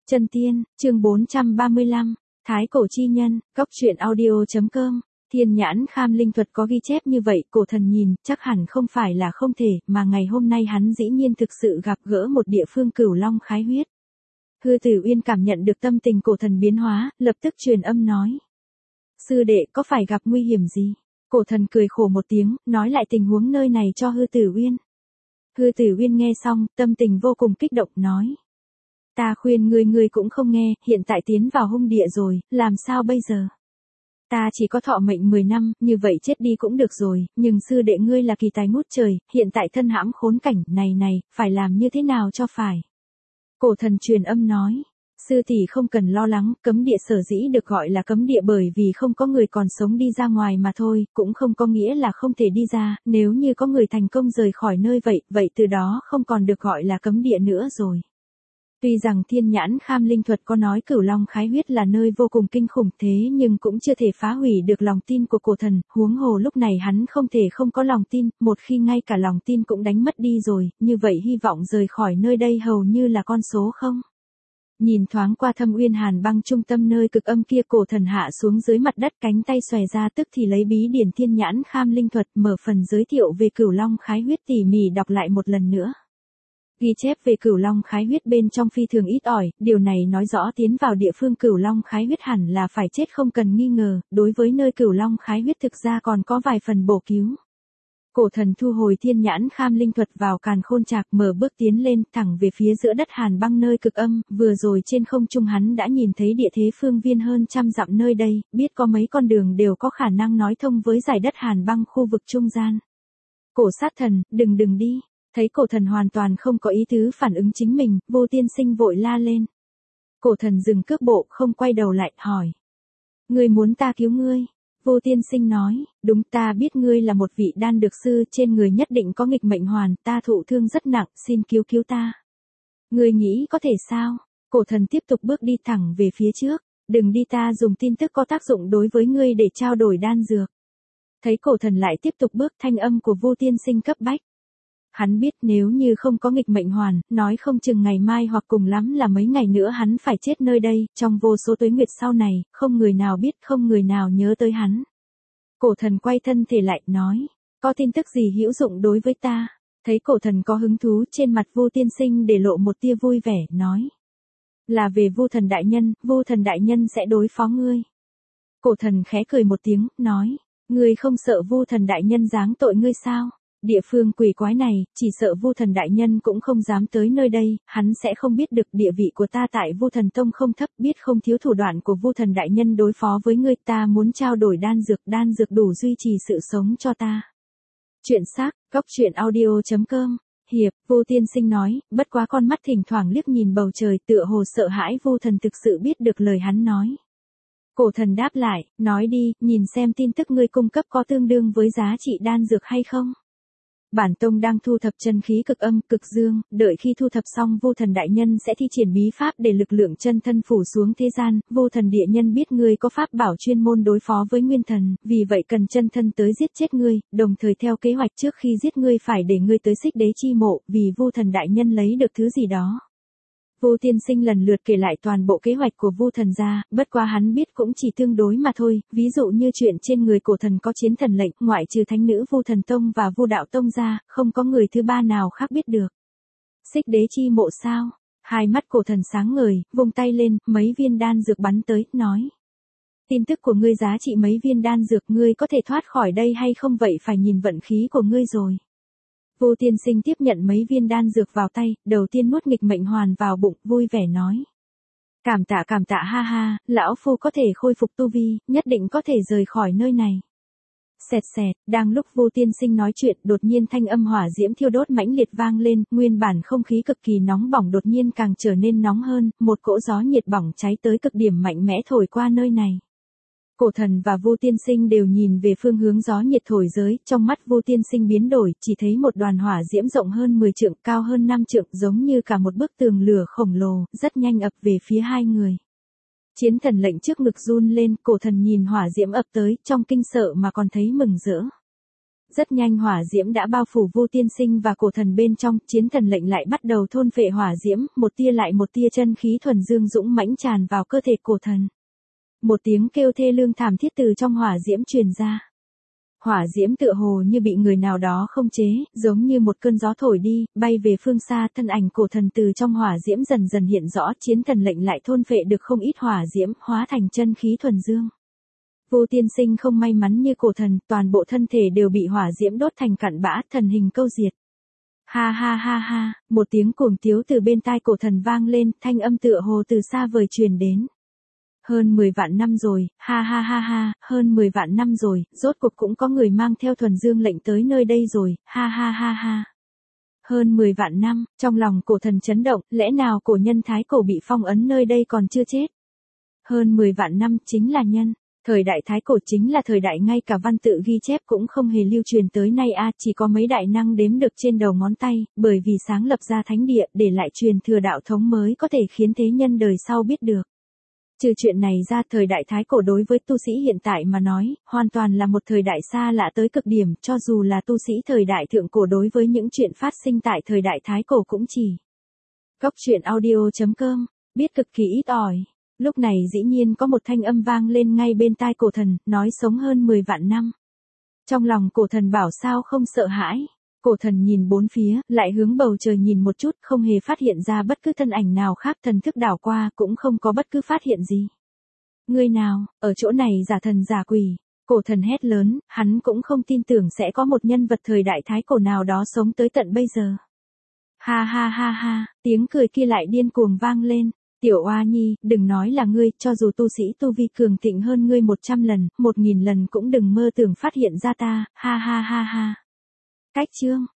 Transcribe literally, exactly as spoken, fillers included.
Chân tiên, chương bốn trăm ba mươi lăm, Thái cổ chi nhân, góc truyện audio.com. Thiên nhãn kham linh thuật có ghi chép như vậy, cổ thần nhìn, chắc hẳn không phải là không thể, mà ngày hôm nay hắn dĩ nhiên thực sự gặp gỡ một địa phương cửu long khái huyết. Hư Tử Uyên cảm nhận được tâm tình cổ thần biến hóa, lập tức truyền âm nói. Sư đệ có phải gặp nguy hiểm gì? Cổ thần cười khổ một tiếng, nói lại tình huống nơi này cho Hư Tử Uyên. Hư Tử Uyên nghe xong, tâm tình vô cùng kích động, nói. Ta khuyên ngươi ngươi cũng không nghe, hiện tại tiến vào hung địa rồi, làm sao bây giờ? Ta chỉ có thọ mệnh mười năm, như vậy chết đi cũng được rồi, nhưng sư đệ ngươi là kỳ tài ngút trời, hiện tại thân hãm khốn cảnh, này này, phải làm như thế nào cho phải? Cổ thần truyền âm nói, sư tỷ không cần lo lắng, cấm địa sở dĩ được gọi là cấm địa bởi vì không có người còn sống đi ra ngoài mà thôi, cũng không có nghĩa là không thể đi ra, nếu như có người thành công rời khỏi nơi vậy, vậy từ đó không còn được gọi là cấm địa nữa rồi. Tuy rằng thiên nhãn kham linh thuật có nói cửu long khái huyết là nơi vô cùng kinh khủng thế nhưng cũng chưa thể phá hủy được lòng tin của cổ thần, huống hồ lúc này hắn không thể không có lòng tin, một khi ngay cả lòng tin cũng đánh mất đi rồi, như vậy hy vọng rời khỏi nơi đây hầu như là con số không. Nhìn thoáng qua Thâm Uyên Hàn Băng trung tâm nơi cực âm kia, cổ thần hạ xuống dưới mặt đất, cánh tay xòe ra, tức thì lấy bí điển thiên nhãn kham linh thuật mở phần giới thiệu về cửu long khái huyết tỉ mỉ đọc lại một lần nữa. Ghi chép về cửu long khái huyết bên trong phi thường ít ỏi, điều này nói rõ tiến vào địa phương cửu long khái huyết hẳn là phải chết không cần nghi ngờ, đối với nơi cửu long khái huyết thực ra còn có vài phần bổ cứu. Cổ thần thu hồi thiên nhãn kham linh thuật vào càn khôn trạc, mở bước tiến lên, thẳng về phía giữa đất Hàn Băng nơi cực âm, vừa rồi trên không trung hắn đã nhìn thấy địa thế phương viên hơn trăm dặm nơi đây, biết có mấy con đường đều có khả năng nói thông với dải đất Hàn Băng khu vực trung gian. Cổ sát thần, đừng đừng đi. Thấy cổ thần hoàn toàn không có ý tứ phản ứng chính mình, Vô Tiên Sinh vội la lên. Cổ thần dừng cước bộ, không quay đầu lại, hỏi. Ngươi muốn ta cứu ngươi? Vô Tiên Sinh nói, đúng, ta biết ngươi là một vị đan dược sư, trên người nhất định có nghịch mệnh hoàn, ta thụ thương rất nặng, xin cứu cứu ta. Ngươi nghĩ có thể sao? Cổ thần tiếp tục bước đi thẳng về phía trước, đừng đi, ta dùng tin tức có tác dụng đối với ngươi để trao đổi đan dược. Thấy cổ thần lại tiếp tục bước, thanh âm của Vô Tiên Sinh cấp bách. Hắn biết nếu như không có nghịch mệnh hoàn, nói không chừng ngày mai hoặc cùng lắm là mấy ngày nữa hắn phải chết nơi đây, trong vô số tuế nguyệt sau này, không người nào biết, không người nào nhớ tới hắn. Cổ thần quay thân thể lại, nói, có tin tức gì hữu dụng đối với ta? Thấy cổ thần có hứng thú, trên mặt Vô Tiên Sinh để lộ một tia vui vẻ, nói. Là về Vu Thần đại nhân, Vu Thần đại nhân sẽ đối phó ngươi. Cổ thần khẽ cười một tiếng, nói, ngươi không sợ Vu Thần đại nhân giáng tội ngươi sao? Địa phương quỷ quái này, chỉ sợ Vu Thần đại nhân cũng không dám tới nơi đây, hắn sẽ không biết được địa vị của ta tại Vu Thần tông không thấp, biết không thiếu thủ đoạn của Vu Thần đại nhân đối phó với ngươi, ta muốn trao đổi đan dược, đan dược đủ duy trì sự sống cho ta. Chuyện xác, góc truyện audio.com. Hiệp, Vô Tiên Sinh nói, bất quá con mắt thỉnh thoảng liếc nhìn bầu trời, tựa hồ sợ hãi Vu Thần thực sự biết được lời hắn nói. Cổ thần đáp lại, nói đi, nhìn xem tin tức ngươi cung cấp có tương đương với giá trị đan dược hay không. Bản tông đang thu thập chân khí cực âm, cực dương, đợi khi thu thập xong Vô Thần đại nhân sẽ thi triển bí pháp để lực lượng chân thân phủ xuống thế gian, Vô Thần địa nhân biết ngươi có pháp bảo chuyên môn đối phó với nguyên thần, vì vậy cần chân thân tới giết chết ngươi, đồng thời theo kế hoạch trước khi giết ngươi phải để ngươi tới Xích Đế chi mộ, vì Vô Thần đại nhân lấy được thứ gì đó. Vô Tiên Sinh lần lượt kể lại toàn bộ kế hoạch của Vu Thần ra, bất quá hắn biết cũng chỉ tương đối mà thôi, ví dụ như chuyện trên người cổ thần có chiến thần lệnh, ngoại trừ thánh nữ Vu Thần Tông và Vu Đạo Tông ra, không có người thứ ba nào khác biết được. Xích Đế chi mộ sao? Hai mắt cổ thần sáng ngời, vung tay lên, mấy viên đan dược bắn tới, nói. Tin tức của ngươi giá trị mấy viên đan dược, ngươi có thể thoát khỏi đây hay không vậy phải nhìn vận khí của ngươi rồi. Vô Tiên Sinh tiếp nhận mấy viên đan dược vào tay, đầu tiên nuốt nghịch mệnh hoàn vào bụng, vui vẻ nói. Cảm tạ cảm tạ ha ha, lão phu có thể khôi phục tu vi, nhất định có thể rời khỏi nơi này. Xẹt xẹt, đang lúc Vô Tiên Sinh nói chuyện, đột nhiên thanh âm hỏa diễm thiêu đốt mãnh liệt vang lên, nguyên bản không khí cực kỳ nóng bỏng đột nhiên càng trở nên nóng hơn, một cỗ gió nhiệt bỏng cháy tới cực điểm mạnh mẽ thổi qua nơi này. Cổ thần và Vô Tiên Sinh đều nhìn về phương hướng gió nhiệt thổi giới, trong mắt Vô Tiên Sinh biến đổi, chỉ thấy một đoàn hỏa diễm rộng hơn mười trượng, cao hơn năm trượng, giống như cả một bức tường lửa khổng lồ, rất nhanh ập về phía hai người. Chiến thần lệnh trước ngực run lên, cổ thần nhìn hỏa diễm ập tới, trong kinh sợ mà còn thấy mừng rỡ. Rất nhanh hỏa diễm đã bao phủ Vu tiên sinh và cổ thần bên trong, chiến thần lệnh lại bắt đầu thôn phệ hỏa diễm, một tia lại một tia chân khí thuần dương dũng mãnh tràn vào cơ thể cổ thần. Một tiếng kêu thê lương thảm thiết từ trong hỏa diễm truyền ra. Hỏa diễm tựa hồ như bị người nào đó không chế, giống như một cơn gió thổi đi, bay về phương xa, thân ảnh cổ thần từ trong hỏa diễm dần dần hiện rõ, chiến thần lệnh lại thôn phệ được không ít hỏa diễm, hóa thành chân khí thuần dương. Vu tiên sinh không may mắn như cổ thần, toàn bộ thân thể đều bị hỏa diễm đốt thành cặn bã, thần hình câu diệt. Ha ha ha ha, một tiếng cuồng tiếu từ bên tai cổ thần vang lên, thanh âm tựa hồ từ xa vời truyền đến. Hơn mười vạn năm rồi, ha ha ha ha, hơn mười vạn năm rồi, rốt cuộc cũng có người mang theo thuần dương lệnh tới nơi đây rồi, ha ha ha ha. Hơn mười vạn năm, trong lòng cổ thần chấn động, lẽ nào cổ nhân thái cổ bị phong ấn nơi đây còn chưa chết? Hơn mười vạn năm chính là nhân. Thời đại thái cổ chính là thời đại ngay cả văn tự ghi chép cũng không hề lưu truyền tới nay a, chỉ có mấy đại năng đếm được trên đầu ngón tay, bởi vì sáng lập ra thánh địa để lại truyền thừa đạo thống mới có thể khiến thế nhân đời sau biết được. Trừ chuyện này ra, thời đại thái cổ đối với tu sĩ hiện tại mà nói, hoàn toàn là một thời đại xa lạ tới cực điểm, cho dù là tu sĩ thời đại thượng cổ đối với những chuyện phát sinh tại thời đại thái cổ cũng chỉ. Góc truyện audio chấm com, biết cực kỳ ít ỏi. Lúc này dĩ nhiên có một thanh âm vang lên ngay bên tai cổ thần, nói sống hơn mười vạn năm. Trong lòng cổ thần bảo sao không sợ hãi. Cổ thần nhìn bốn phía, lại hướng bầu trời nhìn một chút, không hề phát hiện ra bất cứ thân ảnh nào khác, thần thức đảo qua, cũng không có bất cứ phát hiện gì. Người nào, ở chỗ này giả thần giả quỷ. Cổ thần hét lớn, hắn cũng không tin tưởng sẽ có một nhân vật thời đại thái cổ nào đó sống tới tận bây giờ. Ha ha ha ha, tiếng cười kia lại điên cuồng vang lên. Tiểu Oa Nhi, đừng nói là ngươi, cho dù tu sĩ tu vi cường thịnh hơn ngươi một trăm lần, một nghìn lần cũng đừng mơ tưởng phát hiện ra ta, ha ha ha ha. Cách chương